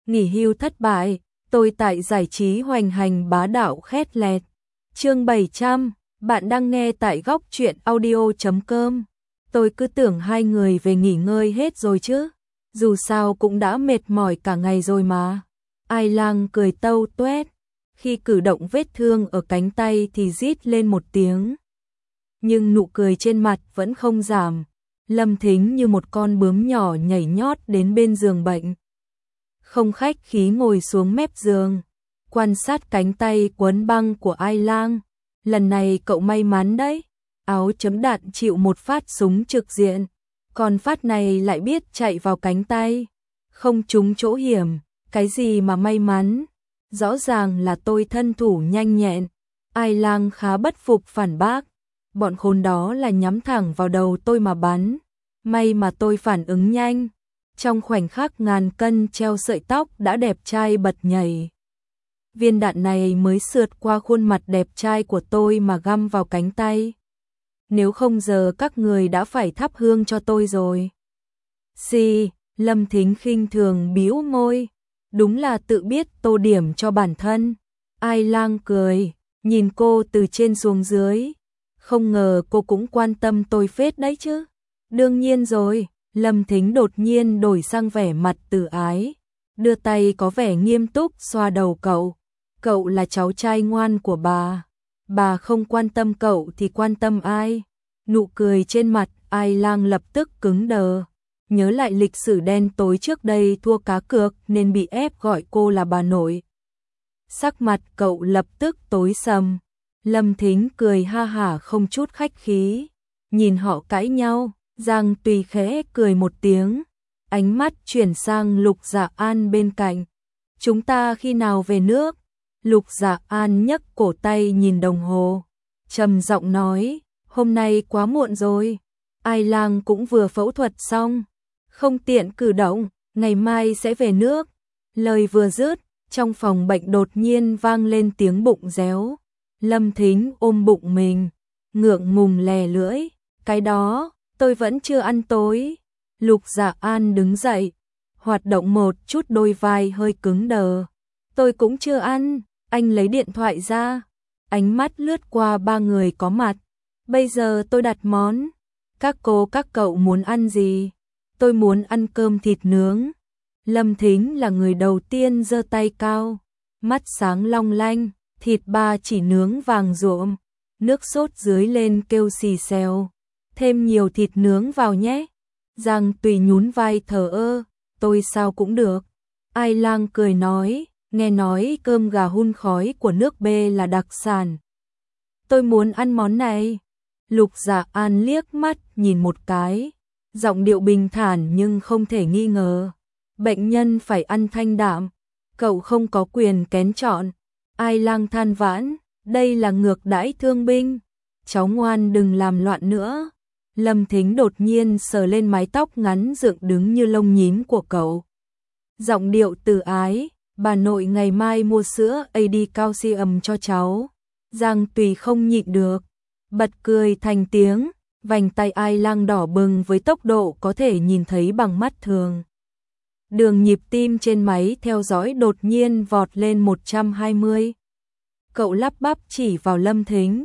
nghỉ hưu thất bại, tôi tại giải trí hoành hành bá đạo khét lẹt. Chương 700, bạn đang nghe tại góc truyện audio.com. Tôi cứ tưởng hai người về nghỉ ngơi hết rồi chứ, dù sao cũng đã mệt mỏi cả ngày rồi mà. Ai Lang cười tâu tuét, khi cử động vết thương ở cánh tay thì rít lên một tiếng. Nhưng nụ cười trên mặt vẫn không giảm. Lâm Thính như một con bướm nhỏ nhảy nhót đến bên giường bệnh. Không khách khí ngồi xuống mép giường, quan sát cánh tay quấn băng của Ai Lang. Lần này cậu may mắn đấy, áo chấm đạn chịu một phát súng trực diện, còn phát này lại biết chạy vào cánh tay, không trúng chỗ hiểm. Cái gì mà may mắn, rõ ràng là tôi thân thủ nhanh nhẹn. Ai Lang khá bất phục phản bác, bọn khốn đó là nhắm thẳng vào đầu tôi mà bắn, may mà tôi phản ứng nhanh. Trong khoảnh khắc ngàn cân treo sợi tóc đã đẹp trai bật nhảy. Viên đạn này mới sượt qua khuôn mặt đẹp trai của tôi mà găm vào cánh tay. Nếu không giờ các người đã phải thắp hương cho tôi rồi. Xì, Lâm Thính khinh thường bĩu môi, đúng là tự biết tô điểm cho bản thân. Ai Lang cười, nhìn cô từ trên xuống dưới. Không ngờ cô cũng quan tâm tôi phết đấy chứ. Đương nhiên rồi. Lâm Thính đột nhiên đổi sang vẻ mặt từ ái, đưa tay có vẻ nghiêm túc xoa đầu cậu. Cậu là cháu trai ngoan của bà không quan tâm cậu thì quan tâm ai? Nụ cười trên mặt Ai Lang lập tức cứng đờ, nhớ lại lịch sử đen tối trước đây thua cá cược nên bị ép gọi cô là bà nội. Sắc mặt cậu lập tức tối sầm. Lâm Thính cười ha hả không chút khách khí, nhìn họ cãi nhau. Giang Tùy khẽ cười một tiếng, ánh mắt chuyển sang Lục Dạ An bên cạnh. Chúng ta khi nào về nước? Lục Dạ An nhấc cổ tay nhìn đồng hồ, trầm giọng nói, hôm nay quá muộn rồi. Ai Lang cũng vừa phẫu thuật xong, không tiện cử động, ngày mai sẽ về nước. Lời vừa dứt, trong phòng bệnh đột nhiên vang lên tiếng bụng réo. Lâm Thính ôm bụng mình, ngượng ngùng lè lưỡi, cái đó tôi vẫn chưa ăn tối. Lục Dạ An đứng dậy, hoạt động một chút đôi vai hơi cứng đờ. Tôi cũng chưa ăn. Anh lấy điện thoại ra, ánh mắt lướt qua ba người có mặt. Bây giờ tôi đặt món. Các cô các cậu muốn ăn gì? Tôi muốn ăn cơm thịt nướng. Lâm Thính là người đầu tiên giơ tay cao, mắt sáng long lanh, thịt ba chỉ nướng vàng rộm, nước sốt dưới lên kêu xì xèo. Thêm nhiều thịt nướng vào nhé. Giang Tùy nhún vai thờ ơ, tôi sao cũng được. Ai Lang cười nói, nghe nói cơm gà hun khói của nước B là đặc sản. Tôi muốn ăn món này. Lục Dạ An liếc mắt nhìn một cái, giọng điệu bình thản nhưng không thể nghi ngờ. Bệnh nhân phải ăn thanh đạm, cậu không có quyền kén chọn. Ai Lang than vãn, đây là ngược đãi thương binh. Cháu ngoan đừng làm loạn nữa. Lâm Thính đột nhiên sờ lên mái tóc ngắn dựng đứng như lông nhím của cậu. Giọng điệu từ ái, bà nội ngày mai mua sữa AD calcium cho cháu. Giang Tùy không nhịn được, bật cười thành tiếng, vành tay Ai Lang đỏ bừng với tốc độ có thể nhìn thấy bằng mắt thường. Đường nhịp tim trên máy theo dõi đột nhiên vọt lên 120. Cậu lắp bắp chỉ vào Lâm Thính.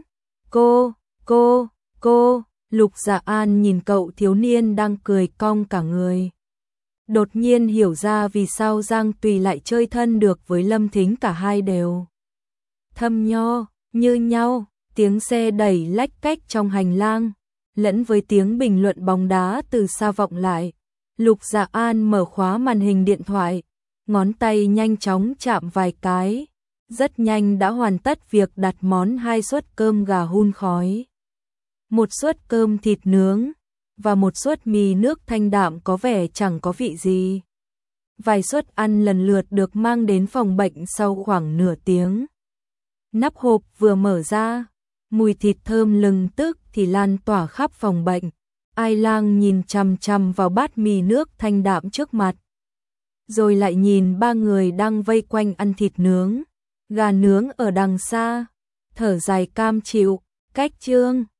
Cô. Lục Dạ An nhìn cậu thiếu niên đang cười cong cả người. Đột nhiên hiểu ra vì sao Giang Tùy lại chơi thân được với Lâm Thính, cả hai đều thâm nho như nhau. Tiếng xe đẩy lách cách trong hành lang, lẫn với tiếng bình luận bóng đá từ xa vọng lại. Lục Dạ An mở khóa màn hình điện thoại, ngón tay nhanh chóng chạm vài cái, rất nhanh đã hoàn tất việc đặt món 2 suất cơm gà hun khói, 1 suất cơm thịt nướng và 1 suất mì nước thanh đạm có vẻ chẳng có vị gì. Vài suất ăn lần lượt được mang đến phòng bệnh sau khoảng nửa tiếng. Nắp hộp vừa mở ra, mùi thịt thơm lừng tức thì lan tỏa khắp phòng bệnh. Ai Lang nhìn chằm chằm vào bát mì nước thanh đạm trước mặt, rồi lại nhìn ba người đang vây quanh ăn thịt nướng, gà nướng ở đằng xa, thở dài cam chịu. Cách chương